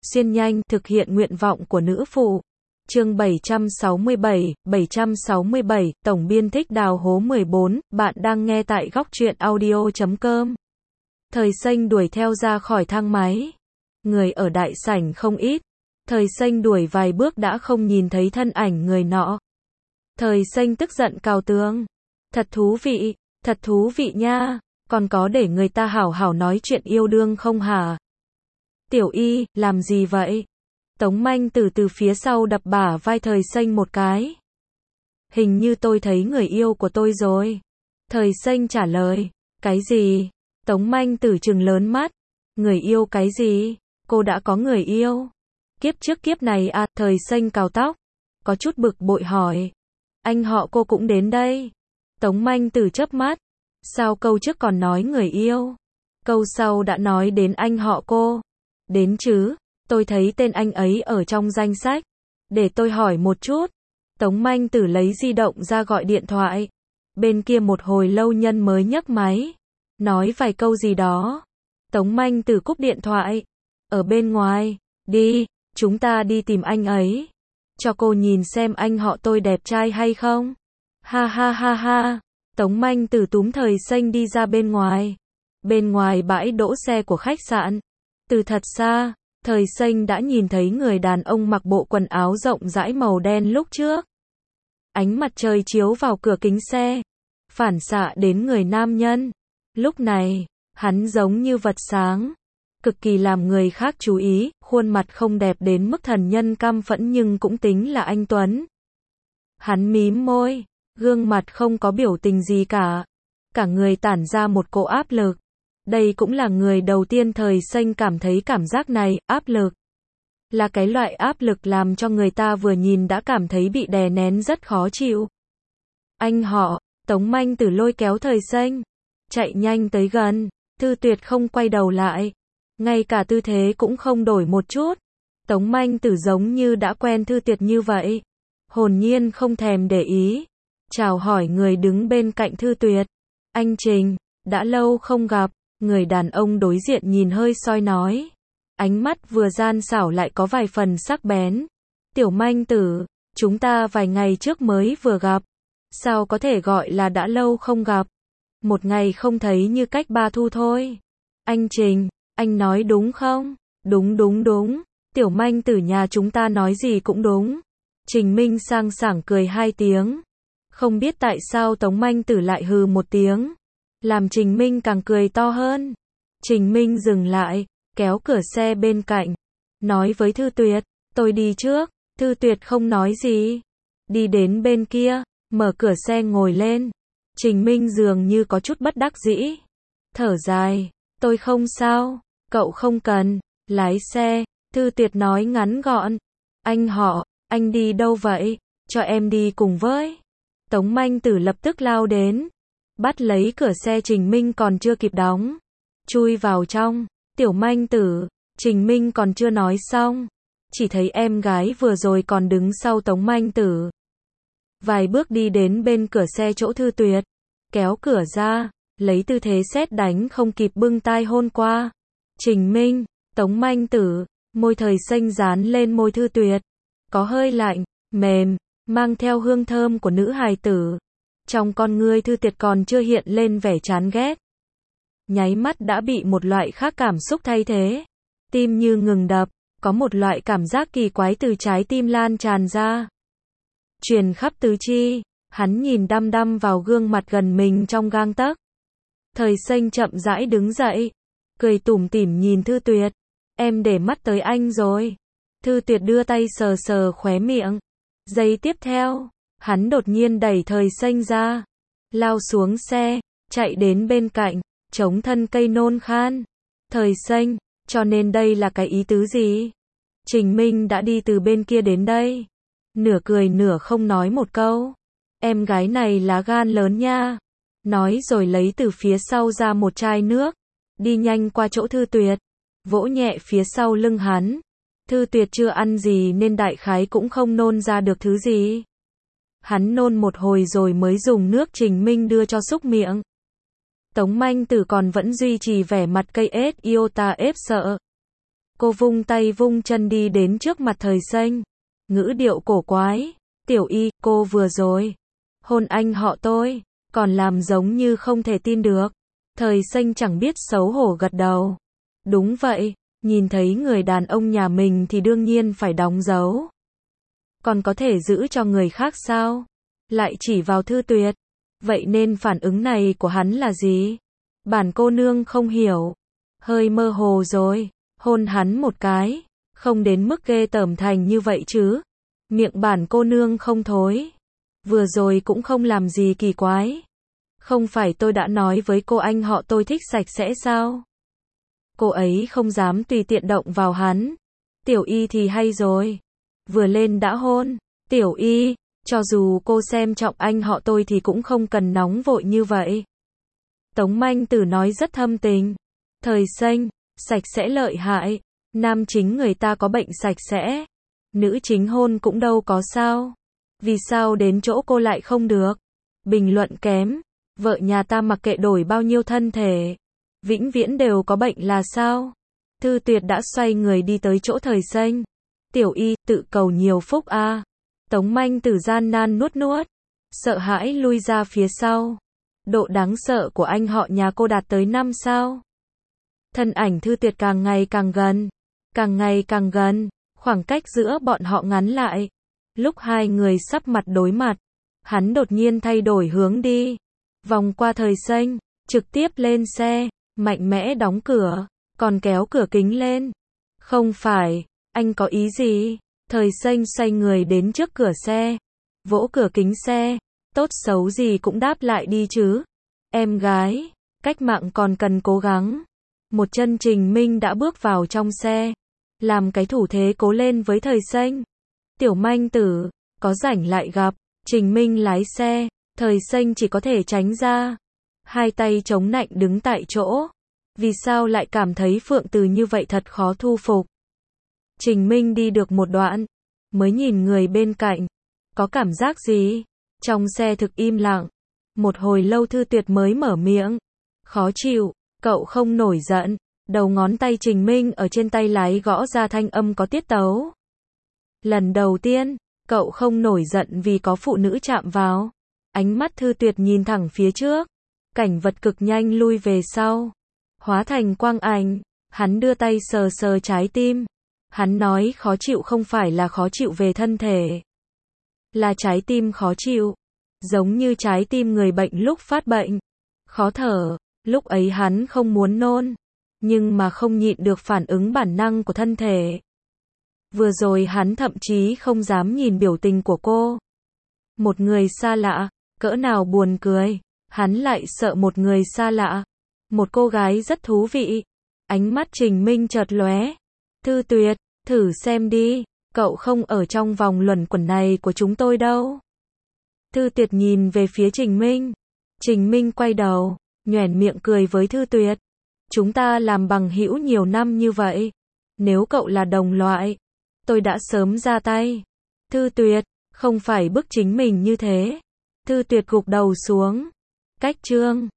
xuyên nhanh, thực hiện nguyện vọng của nữ phụ. Chương 767, tổng biên thích đào hố 14, bạn đang nghe tại góc truyện audio.com. Thời Xanh đuổi theo ra khỏi thang máy. Người ở đại sảnh không ít. Thời Xanh đuổi vài bước đã không nhìn thấy thân ảnh người nọ. Thời Xanh tức giận cào tường. Thật thú vị nha, còn có để người ta hảo hảo nói chuyện yêu đương không hả? Tiểu Y, làm gì vậy? Tống Manh từ phía sau đập bả vai Thời Xanh một cái. Hình như tôi thấy người yêu của tôi rồi. Thời Xanh trả lời. Cái gì? Tống Manh Tử trừng lớn mắt. Người yêu cái gì? Cô đã có người yêu? Kiếp trước kiếp này à? Thời Xanh cào tóc. Có chút bực bội hỏi. Anh họ cô cũng đến đây. Tống Manh Tử chớp mắt. Sao câu trước còn nói người yêu? Câu sau đã nói đến anh họ cô. Đến chứ, tôi thấy tên anh ấy ở trong danh sách. Để tôi hỏi một chút. Tống Manh Tử lấy di động ra gọi điện thoại. Bên kia một hồi lâu nhân mới nhấc máy. Nói vài câu gì đó. Tống Manh Tử cúp điện thoại. Ở bên ngoài, đi, chúng ta đi tìm anh ấy. Cho cô nhìn xem anh họ tôi đẹp trai hay không. Ha ha ha ha. Tống Manh Tử túm Thời Xanh đi ra bên ngoài. Bên ngoài bãi đỗ xe của khách sạn. Từ thật xa, Thời Xanh đã nhìn thấy người đàn ông mặc bộ quần áo rộng rãi màu đen lúc trước. Ánh mặt trời chiếu vào cửa kính xe, phản xạ đến người nam nhân. Lúc này, hắn giống như vật sáng, cực kỳ làm người khác chú ý, khuôn mặt không đẹp đến mức thần nhân căm phẫn nhưng cũng tính là anh tuấn. Hắn mím môi, gương mặt không có biểu tình gì cả. Cả người tản ra một cỗ áp lực. Đây cũng là người đầu tiên Thời Xanh cảm thấy cảm giác này, áp lực. Là cái loại áp lực làm cho người ta vừa nhìn đã cảm thấy bị đè nén rất khó chịu. Anh họ, Tống Manh Tử lôi kéo Thời Xanh. Chạy nhanh tới gần, Thư Tuyệt không quay đầu lại. Ngay cả tư thế cũng không đổi một chút. Tống Manh Tử giống như đã quen Thư Tuyệt như vậy. Hồn nhiên không thèm để ý. Chào hỏi người đứng bên cạnh Thư Tuyệt. Anh Trình, đã lâu không gặp. Người đàn ông đối diện nhìn hơi soi nói. Ánh mắt vừa gian xảo lại có vài phần sắc bén. Tiểu Manh Tử, chúng ta vài ngày trước mới vừa gặp. Sao có thể gọi là đã lâu không gặp? Một ngày không thấy như cách ba thu thôi. Anh Trình, anh nói đúng không? Đúng. Tiểu Manh Tử nhà chúng ta nói gì cũng đúng. Trình Minh sang sảng cười hai tiếng. Không biết tại sao Tống Manh Tử lại hừ một tiếng. Làm Trình Minh càng cười to hơn. Trình Minh dừng lại, kéo cửa xe bên cạnh. Nói với Thư Tuyệt, tôi đi trước. Thư Tuyệt không nói gì. Đi đến bên kia, mở cửa xe ngồi lên. Trình Minh dường như có chút bất đắc dĩ. Thở dài, tôi không sao, cậu không cần, lái xe. Thư Tuyệt nói ngắn gọn. Anh họ, anh đi đâu vậy? Cho em đi cùng với. Tống Manh Tử lập tức lao đến. Bắt lấy cửa xe Trình Minh còn chưa kịp đóng. Chui vào trong. Tiểu Manh Tử, Trình Minh còn chưa nói xong. Chỉ thấy em gái vừa rồi còn đứng sau Tống Manh Tử. Vài bước đi đến bên cửa xe chỗ Thư Tuyệt. Kéo cửa ra, lấy tư thế sét đánh không kịp bưng tai hôn qua. Trình Minh, Tống Manh Tử, môi Thời Xanh dán lên môi Thư Tuyệt. Có hơi lạnh, mềm, mang theo hương thơm của nữ hài tử. Trong con ngươi Thư Tuyệt còn chưa hiện lên vẻ chán ghét. Nháy mắt đã bị một loại khác cảm xúc thay thế. Tim như ngừng đập, có một loại cảm giác kỳ quái từ trái tim lan tràn ra. Truyền khắp tứ chi, hắn nhìn đăm đăm vào gương mặt gần mình trong gang tấc. Thời Xanh chậm rãi đứng dậy, cười tủm tỉm nhìn Thư Tuyệt. Em để mắt tới anh rồi. Thư Tuyệt đưa tay sờ sờ khóe miệng. Giây tiếp theo, hắn đột nhiên đẩy Thời Xanh ra, lao xuống xe, chạy đến bên cạnh, chống thân cây nôn khan. Thời Xanh, cho nên đây là cái ý tứ gì? Trình Minh đã đi từ bên kia đến đây. Nửa cười nửa không nói một câu. Em gái này lá gan lớn nha. Nói rồi lấy từ phía sau ra một chai nước. Đi nhanh qua chỗ Thư Tuyệt. Vỗ nhẹ phía sau lưng hắn. Thư Tuyệt chưa ăn gì nên đại khái cũng không nôn ra được thứ gì. Hắn nôn một hồi rồi mới dùng nước Trình Minh đưa cho súc miệng. Tống Manh Tử còn vẫn duy trì vẻ mặt cây ếch iota ép sợ. Cô vung tay vung chân đi đến trước mặt Thời Xanh. Ngữ điệu cổ quái. Tiểu Y, cô vừa rồi hôn anh họ tôi, còn làm giống như không thể tin được. Thời Xanh chẳng biết xấu hổ gật đầu. Đúng vậy, nhìn thấy người đàn ông nhà mình thì đương nhiên phải đóng dấu. Còn có thể giữ cho người khác sao? Lại chỉ vào Thư Tuyệt. Vậy nên phản ứng này của hắn là gì? Bản cô nương không hiểu. Hơi mơ hồ rồi. Hôn hắn một cái. Không đến mức ghê tởm thành như vậy chứ. Miệng bản cô nương không thối. Vừa rồi cũng không làm gì kỳ quái. Không phải tôi đã nói với cô anh họ tôi thích sạch sẽ sao? Cô ấy không dám tùy tiện động vào hắn. Tiểu Y thì hay rồi. Vừa lên đã hôn. Tiểu Y, cho dù cô xem trọng anh họ tôi thì cũng không cần nóng vội như vậy. Tống Manh Tử nói rất thâm tình. Thời Xanh, sạch sẽ lợi hại. Nam chính người ta có bệnh sạch sẽ. Nữ chính hôn cũng đâu có sao. Vì sao đến chỗ cô lại không được? Bình luận kém. Vợ nhà ta mặc kệ đổi bao nhiêu thân thể. Vĩnh viễn đều có bệnh là sao? Thư Tuyệt đã xoay người đi tới chỗ Thời Xanh. Tiểu Y, tự cầu nhiều phúc a. Tống Manh Tử gian nan nuốt nuốt. Sợ hãi lui ra phía sau. Độ đáng sợ của anh họ nhà cô đạt tới 5 sao. Thân ảnh Thư Tuyệt càng ngày càng gần. Càng ngày càng gần. Khoảng cách giữa bọn họ ngắn lại. Lúc hai người sắp mặt đối mặt, hắn đột nhiên thay đổi hướng đi. Vòng qua Thời Xanh, trực tiếp lên xe, mạnh mẽ đóng cửa, còn kéo cửa kính lên. Không phải, anh có ý gì? Thời Xanh xoay người đến trước cửa xe, vỗ cửa kính xe, tốt xấu gì cũng đáp lại đi chứ. Em gái, cách mạng còn cần cố gắng. Một chân Trình Minh đã bước vào trong xe, làm cái thủ thế cố lên với Thời Xanh. Tiểu Manh Tử, có rảnh lại gặp. Trình Minh lái xe, Thời Xanh chỉ có thể tránh ra. Hai tay chống nạnh đứng tại chỗ. Vì sao lại cảm thấy Phượng Từ như vậy thật khó thu phục. Trình Minh đi được một đoạn, mới nhìn người bên cạnh. Có cảm giác gì? Trong xe thực im lặng. Một hồi lâu Thư Tuyệt mới mở miệng. Khó chịu, cậu không nổi giận. Đầu ngón tay Trình Minh ở trên tay lái gõ ra thanh âm có tiết tấu. Lần đầu tiên, cậu không nổi giận vì có phụ nữ chạm vào. Ánh mắt Thư Tuyệt nhìn thẳng phía trước. Cảnh vật cực nhanh lui về sau. Hóa thành quang ảnh. Hắn đưa tay sờ sờ trái tim. Hắn nói khó chịu không phải là khó chịu về thân thể. Là trái tim khó chịu. Giống như trái tim người bệnh lúc phát bệnh. Khó thở. Lúc ấy hắn không muốn nôn. Nhưng mà không nhịn được phản ứng bản năng của thân thể. Vừa rồi hắn thậm chí không dám nhìn biểu tình của cô. Một người xa lạ, cỡ nào buồn cười. Hắn lại sợ một người xa lạ. Một cô gái rất thú vị. Ánh mắt Trình Minh chợt lóe. Thư Tuyệt, thử xem đi. Cậu không ở trong vòng luẩn quẩn này của chúng tôi đâu. Thư Tuyệt nhìn về phía Trình Minh. Trình Minh quay đầu, nhoẻn miệng cười với Thư Tuyệt. Chúng ta làm bằng hữu nhiều năm như vậy. Nếu cậu là đồng loại, tôi đã sớm ra tay. Thư Tuyệt, không phải bức chính mình như thế. Thư Tuyệt gục đầu xuống. Cách chương